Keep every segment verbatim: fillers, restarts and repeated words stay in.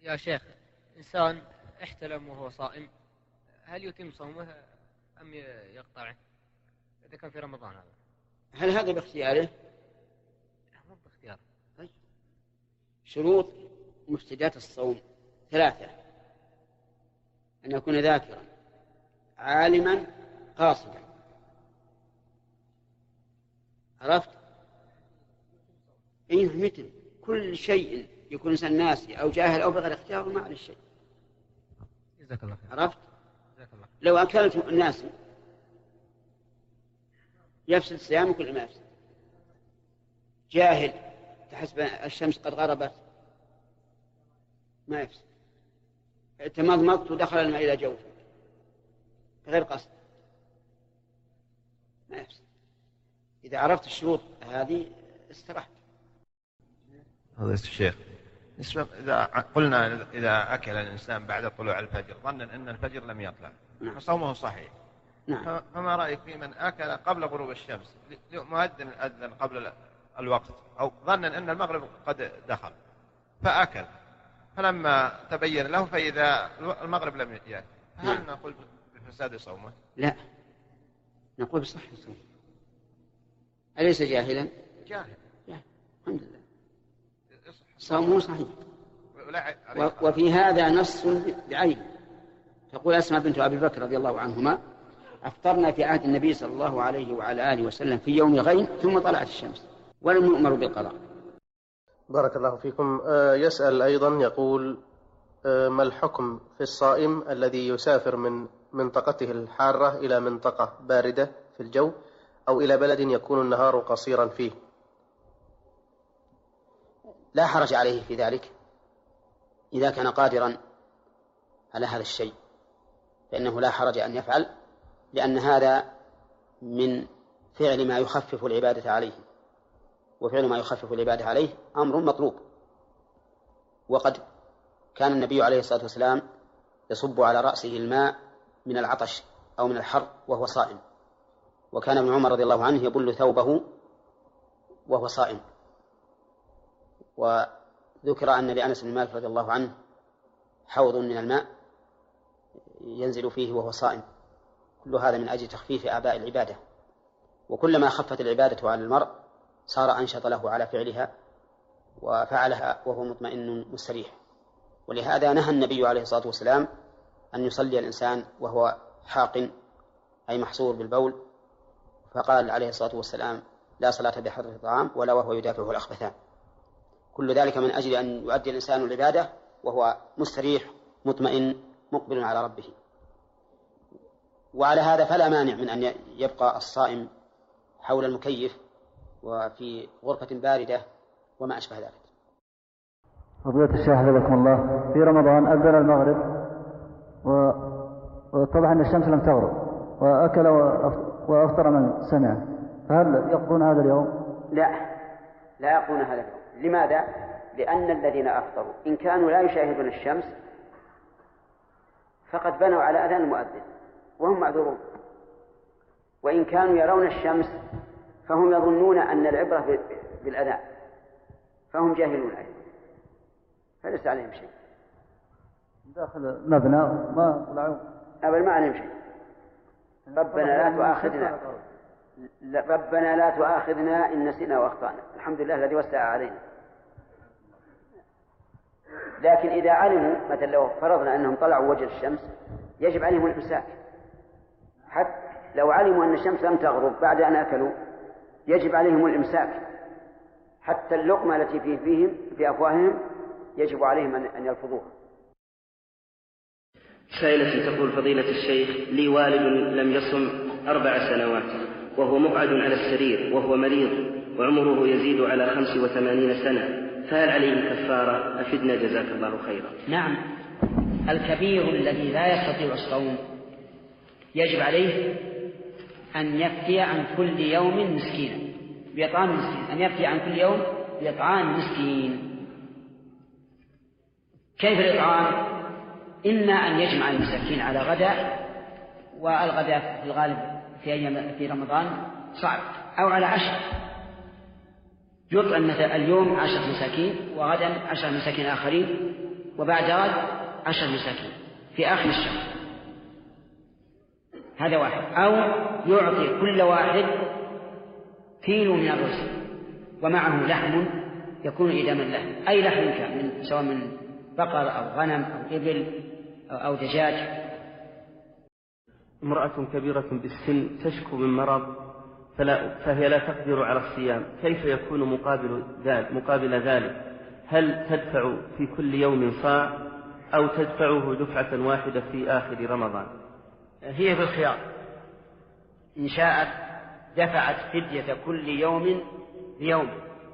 يا شيخ، إنسان احتلم وهو صائم، هل يتم صومه أم يقطعه إذا كان في رمضان؟ هذا هل هذا باختياره؟ مو باختيار. شروط مفسدات الصوم ثلاثة: أن يكون ذاكرا، عالما، قاصدا. عرفت؟ إيه مثل كل شيء يكون إنسان ناسي أو جاهل أو بغير اختيار ما عليه شيء. جزاك الله خير. عرفت؟ جزاك الله. لو أكلت الناس يفسد صيامك كل ما يفسد. جاهل تحسب الشمس قد غربت ما يفسد. تمضمضت ودخل الماء إلى جوفك غير قصد ما يفسد. إذا عرفت الشروط هذه استرحت. هذا الشيخ، إذا قلنا إذا أكل الإنسان بعد طلوع الفجر ظنا أن الفجر لم يطلع، نعم. فصومه صحيح. نعم. فما رأيك في من أكل قبل غروب الشمس، مؤذن أذن قبل الوقت أو ظنا أن المغرب قد دخل فأكل، فلما تبين له فإذا المغرب لم يأتي، هل نعم. نقول بفساد صومه؟ لا، نقول بصحة صومه. أليس جاهلا؟ جاهل. جاهل. الحمد لله صومه صحيح. و... وفي هذا نص بعينه. تقول أسماء بنت أبي بكر رضي الله عنهما: أفطرنا في عهد النبي صلى الله عليه وعلى آله وسلم في يوم الغيم ثم طلعت الشمس ولم نؤمر بالقضاء. بارك الله فيكم. يسأل أيضا يقول: ما الحكم في الصائم الذي يسافر من منطقته الحارة إلى منطقة باردة في الجو أو إلى بلد يكون النهار قصيرا فيه؟ لا حرج عليه في ذلك إذا كان قادرا على هذا الشيء، فإنه لا حرج أن يفعل، لأن هذا من فعل ما يخفف العبادة عليه، وفعل ما يخفف العبادة عليه أمر مطلوب. وقد كان النبي عليه الصلاة والسلام يصب على رأسه الماء من العطش أو من الحر وهو صائم، وكان ابن عمر رضي الله عنه يبل ثوبه وهو صائم. وذكر أن لأنس بن مالك رضي الله عنه حوض من الماء ينزل فيه وهو صائم. كل هذا من أجل تخفيف أعباء العبادة، وكلما خفت العبادة على المرء صار أنشط له على فعلها وفعلها وهو مطمئن مستريح. ولهذا نهى النبي عليه الصلاة والسلام أن يصلي الإنسان وهو حاق أي محصور بالبول، فقال عليه الصلاة والسلام: لا صلاة بحضرة الطعام ولا وهو يدافعه الأخبثان. كل ذلك من أجل أن يؤدي الإنسان العبادة وهو مستريح مطمئن مقبل على ربه. وعلى هذا فلا مانع من أن يبقى الصائم حول المكيف وفي غرفة باردة وما أشبه ذلك. فضيلة الشيخ حفظكم الله، في رمضان أذن المغرب واتضح أن الشمس لم تغرب وأكل وأفطر من سمع، فهل يقضون هذا اليوم؟ لا، لا يقضون هذا اليوم. لماذا؟ لأن الذين أفطروا إن كانوا لا يشاهدون الشمس فقد بنوا على أذان المؤذن وهم معذورون، وإن كانوا يرون الشمس فهم يظنون أن العبرة بالأذان فهم جاهلون أيضا، فليس عليهم شيء. داخل مبنى ما طلعوا أبدا ما عليهم شيء. ربنا لا تؤاخذنا ربنا لا تؤاخذنا إن نسينا وأخطأنا، الحمد لله الذي وسع علينا. لكن إذا علموا مثلا لو فرضنا أنهم طلعوا وجه الشمس يجب عليهم الإمساك، حتى لو علموا أن الشمس لم تغرب بعد أن أكلوا يجب عليهم الإمساك، حتى اللقمة التي في فيهم في أفواههم يجب عليهم أن يلفظوها. سائلة تقول: فضيلة الشيخ، لي والد لم يصم أربع سنوات وهو مقعد على السرير وهو مريض وعمره يزيد على خمس وثمانين سنة، فهل عليه كفارة؟ أفدنا جزاك الله خيرا. نعم، الكبير الذي لا يستطيع الصوم يجب عليه أن يفتي عن كل يوم مسكينا بإطعام مسكين، أن يفتي عن كل يوم بإطعام مسكين. كيف الإطعام؟ إما أن يجمع المساكين على غداء، والغداء في الغالب في أيام في رمضان صعب، أو على عشر، يطعم مثلا اليوم عشر مساكين وغدا عشر مساكين آخرين وبعد غد عشر مساكين في آخر الشهر. هذا واحد. أو يعطي كل واحد كيلو من الرز ومعه لحم يكون إداما له، أي لحم كان، من سواء من بقر أو غنم أو إبل أو دجاج. امرأة كبيرة بالسن تشكو من مرض فلا فهي لا تقدر على الصيام، كيف يكون مقابل ذلك مقابل ذلك؟ هل تدفع في كل يوم صاع أو تدفعه دفعة واحدة في آخر رمضان؟ هي في الخيار، إن شاءت دفعت فدية كل يوم بيوم،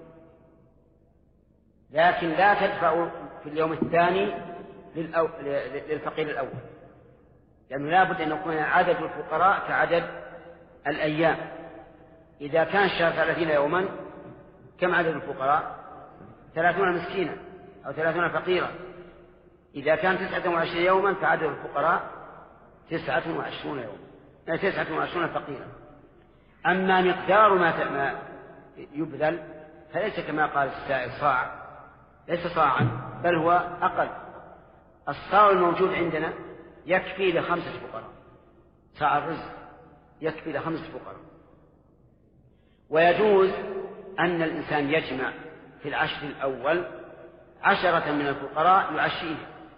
لكن لا تدفع في اليوم الثاني للأو... للفقير الأول، لأنه لا بد أن يكون عدد الفقراء كعدد الأيام. إذا كان الشهر ثلاثين يوما كم عدد الفقراء؟ ثلاثون مسكينا أو ثلاثون فقيرا. إذا كان تسعة وعشرين يوما فعدد الفقراء تسعة وعشرون يوما، تسعة وعشرون فقيرا. أما مقدار ما يبذل فليس كما قال السائل صاع، ليس صاعا بل هو أقل. الصاع الموجود عندنا يكفي لخمسة فقراء، صاع الرزق يكفي لخمسة فقراء. ويجوز أن الإنسان يجمع في العشر الأول عشرة من الفقراء يعشيه،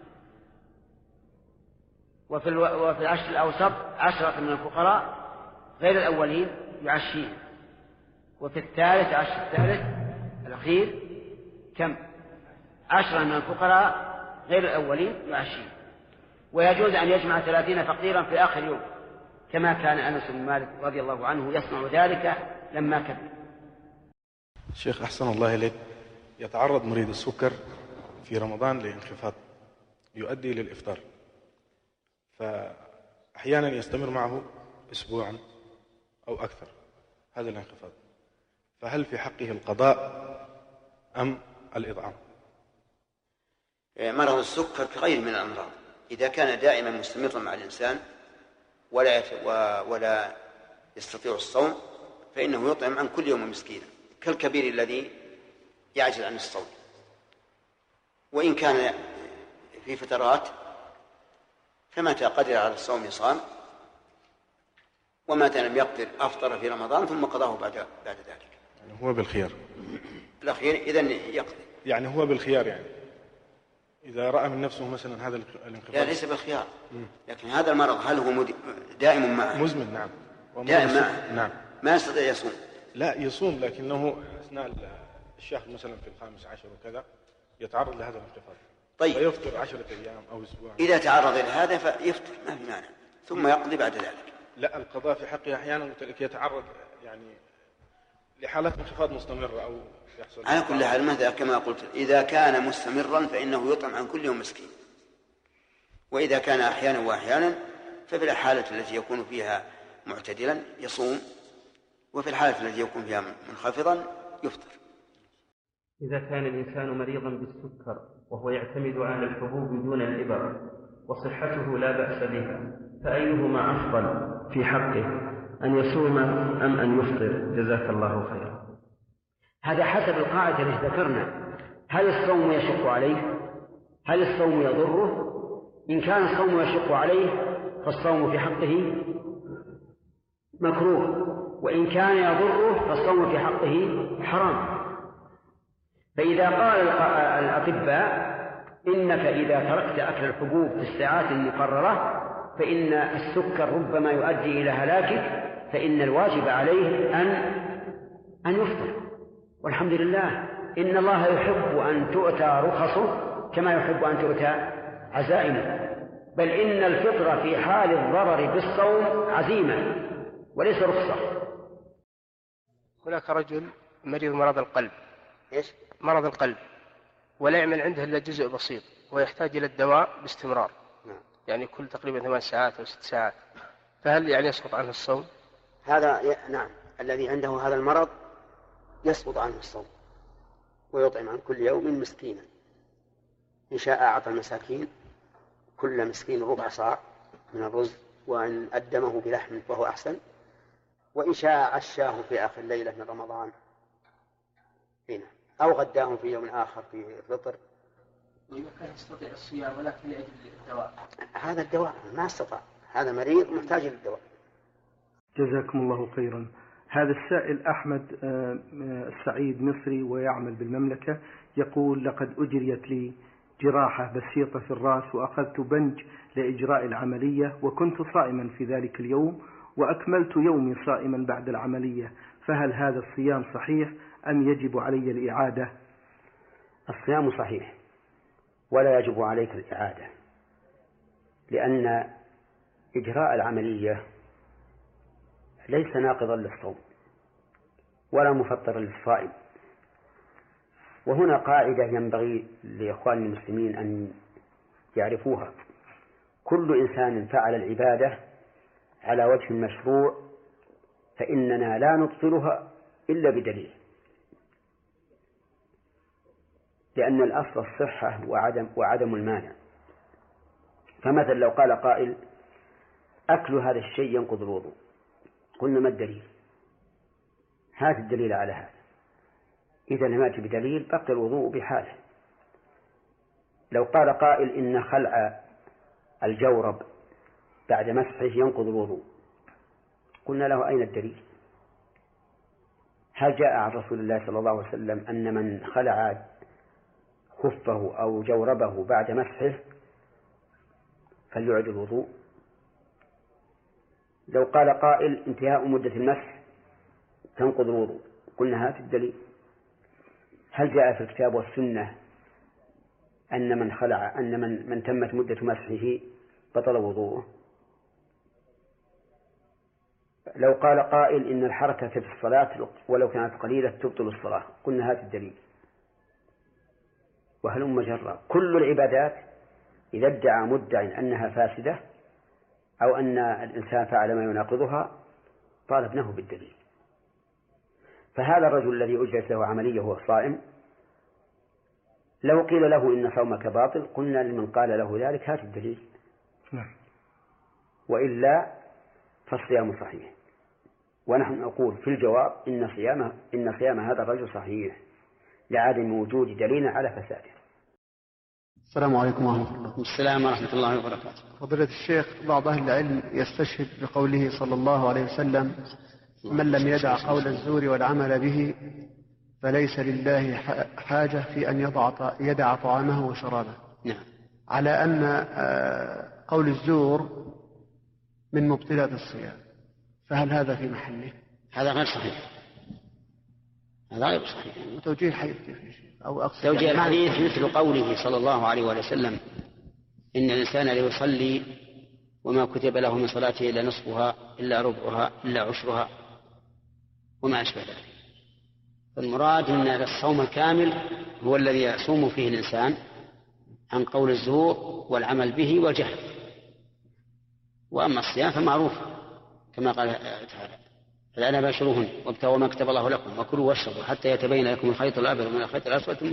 وفي, الو... وفي العشر الأوسط عشرة من الفقراء غير الأولين يعشيه، وفي الثالث عشر الثالث الأخير كم؟ عشرة من الفقراء غير الأولين يعشيه. ويجوز أن يجمع ثلاثين فقيرا في آخر يوم، كما كان أنس بن مالك رضي الله عنه يصنع ذلك لما كبر. شيخ أحسن الله إليك، يتعرض مريض السكر في رمضان لانخفاض يؤدي للإفطار، فأحيانا يستمر معه أسبوعا أو أكثر هذا الانخفاض، فهل في حقه القضاء أم الإطعام؟ مرض السكر كغير من الأمراض، إذا كان دائما مستمرا مع الإنسان ولا ولا يستطيع الصوم فإنه يطعم عن كل يوم مسكينا، كالكبير الذي يعجز عن الصوم. وإن كان في فترات فمتى قدر على الصوم صام، ومتى لم يقدر أفطر في رمضان ثم قضاه بعد بعد ذلك. يعني هو بالخيار الأخير إذن يقضي، يعني هو بالخيار، يعني إذا رأى من نفسه مثلا هذا الانخفاض. لا ليس بالخيار، لكن هذا المرض هل هو دائم معه؟ مزمن، نعم دائم معه، نعم. ما يستطيع يصوم. لا يصوم، لكنه أثناء الشهر مثلا في الخامس عشر وكذا يتعرض لهذا الانخفاض. طيب فيفطر عشرة أيام أو أسبوع. إذا تعرض لهذا فيفطر ما في مانع، ثم يقضي بعد ذلك. لا، القضاء في حقه أحيانا يتعرض يعني لحالات انخفاض مستمرة أو يحصل. على كل حال ماذا كما قلت، إذا كان مستمرا فإنه يطعم عن كل يوم مسكين، وإذا كان أحيانا وأحيانا ففي الحالة التي يكون فيها معتدلا يصوم، وفي الحالة التي يكون فيها منخفضا يفطر. إذا كان الإنسان مريضا بالسكر وهو يعتمد على الحبوب دون الإبر وصحته لا بأس بها، فأيهما أفضل في حقه، أن يصوم أم أن يفطر؟ جزاك الله خيرا. هذا حسب القاعدة التي ذكرنا. هل الصوم يشق عليه؟ هل الصوم يضره؟ إن كان الصوم يشق عليه فالصوم في حقه مكروه، وإن كان يضره فالصوم في حقه حرام. فإذا قال الأطباء إنك إذا تركت أكل الحبوب في الساعات المقررة فإن السكر ربما يؤدي إلى هلاكك، فإن الواجب عليه أن أن يفطر. والحمد لله إن الله يحب أن تؤتى رخصه كما يحب أن تؤتى عزائمه، بل إن الفطر في حال الضرر بالصوم عزيمة وليس رخصة. هناك رجل مريض مرض القلب، إيش؟ مرض القلب، ولا يعمل عنده إلا جزء بسيط، ويحتاج إلى الدواء باستمرار، نعم. يعني كل تقريبا ثمان ساعات أو ست ساعات، فهل يعني يسقط عنه الصوم؟ هذا ي... نعم، الذي عنده هذا المرض يسقط عنه الصوم، ويطعم عن كل يوم مسكينا. إن شاء أعطى المساكين كل مسكين ربع صاع من الرز، وأن أدمه بلحم وهو أحسن، وإن شاء عشاه في آخر ليلة من رمضان هنا، أو غداه في يوم آخر في الفطر وإذا كان يستطيع الصيام ولكن لأجل الدواء؟ هذا الدواء ما استطاع، هذا مريض محتاج للدواء. جزاكم الله خيرا. هذا السائل أحمد السعيد مصري ويعمل بالمملكة، يقول: لقد أجريت لي جراحة بسيطة في الرأس وأخذت بنج لإجراء العملية، وكنت صائما في ذلك اليوم وأكملت يومي صائما بعد العملية، فهل هذا الصيام صحيح أم يجب علي الإعادة؟ الصيام صحيح ولا يجب عليك الإعادة، لأن إجراء العملية ليس ناقضا للصوم ولا مفطرا للصائم. وهنا قاعدة ينبغي لإخوان المسلمين أن يعرفوها: كل إنسان فعل العبادة على وجه المشروع فإننا لا نبطلها إلا بدليل، لأن الأصل الصحة وعدم, وعدم المانع. فمثلا لو قال قائل: أكل هذا الشيء ينقض الوضوء، قلنا: ما الدليل؟ هات الدليل على هذا. إذا لم يأتي بدليل بقي الوضوء بحاله. لو قال قائل: إن خلع الجورب بعد مسحه ينقض الوضوء، قلنا له: أين الدليل؟ هل جاء عن رسول الله صلى الله عليه وسلم أن من خلع خفه أو جوربه بعد مسحه فليعد الوضوء؟ لو قال قائل: انتهاء مدة المسح تنقض الوضوء، قلنا: هات الدليل. هل جاء في الكتاب والسنة أن من خلع أن من, من تمت مدة مسحه بطل وضوءه؟ لو قال قائل: إن الحركة في الصلاة ولو كانت قليلة تبطل الصلاة، قلنا: هات الدليل. وهلم جرا. كل العبادات إذا ادعى مدعي أنها فاسدة أو أن الإنسان فعل ما يناقضها طالبناه بالدليل. فهذا الرجل الذي أجرت له عملية وهو صائم، لو قيل له: إن صومك باطل، قلنا لمن قال له ذلك: هات الدليل. وإلا فالصيام صحيح. ونحن نقول في الجواب: إن صيامه إن صيام هذا الرجل صحيح لعدم وجود دليل على فساده. السلام عليكم ورحمة الله. السلام ورحمة الله وبركاته. فضيلة الشيخ، بعض أهل العلم يستشهد بقوله صلى الله عليه وسلم: من لم يدع قول الزور والعمل به فليس لله حاجة في أن يضع يدع طعامه وشرابه. نعم. على أن قول الزور من مبطلات الصيام، فهل هذا في محله؟ هذا غير صحيح، هذا غير صحيح. وتوجيه الحديث أو أقصد توجيه الحديث مثل قوله صلى الله عليه وسلم: إن الإنسان ليصلي وما كتب له من صلاته إلا نصفها إلا ربعها إلا عشرها وما أشبه ذلك. فالمراد أن الصوم الكامل هو الذي يصوم فيه الإنسان عن قول الزور والعمل به والجهل. وأما الصيام فمعروف كما قال تعالى: فلا باشروهن وابتغوا ما كتب الله لكم وكلوا واشربوا حتى يتبين لكم الخيط الأبيض من الخيط الأسود ثم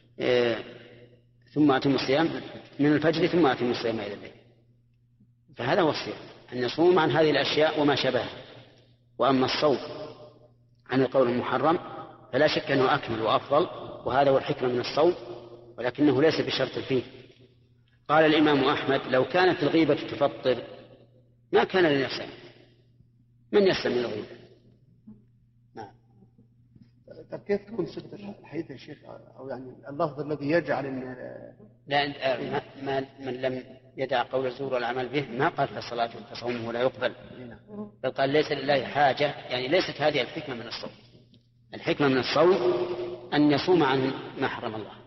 ثم أتموا الصيام من الفجر ثم أتموا الصيام إلى الليل. فهذا هو الصيام، أن يصوم عن هذه الأشياء وما شابهها. وأما الصوم عن القول المحرم فلا شك أنه أكمل وأفضل، وهذا هو الحكمة من الصوم، ولكنه ليس بشرط فيه. قال الإمام أحمد: لو كانت الغيبة تفطر ما كان لنفسه، من يسلم من الغيبة؟ نعم. طب كيف تكون صفة الحديث يا شيخ، أو يعني اللفظ الذي يجعل إن لا ما من لم يدع قول الزور والعمل به ما قال فصلاته فصومه لا يقبل، بل قال ليس لله حاجة، يعني ليست هذه الحكمة من الصوم. الحكمة من الصوم أن يصوم عن ما حرم الله.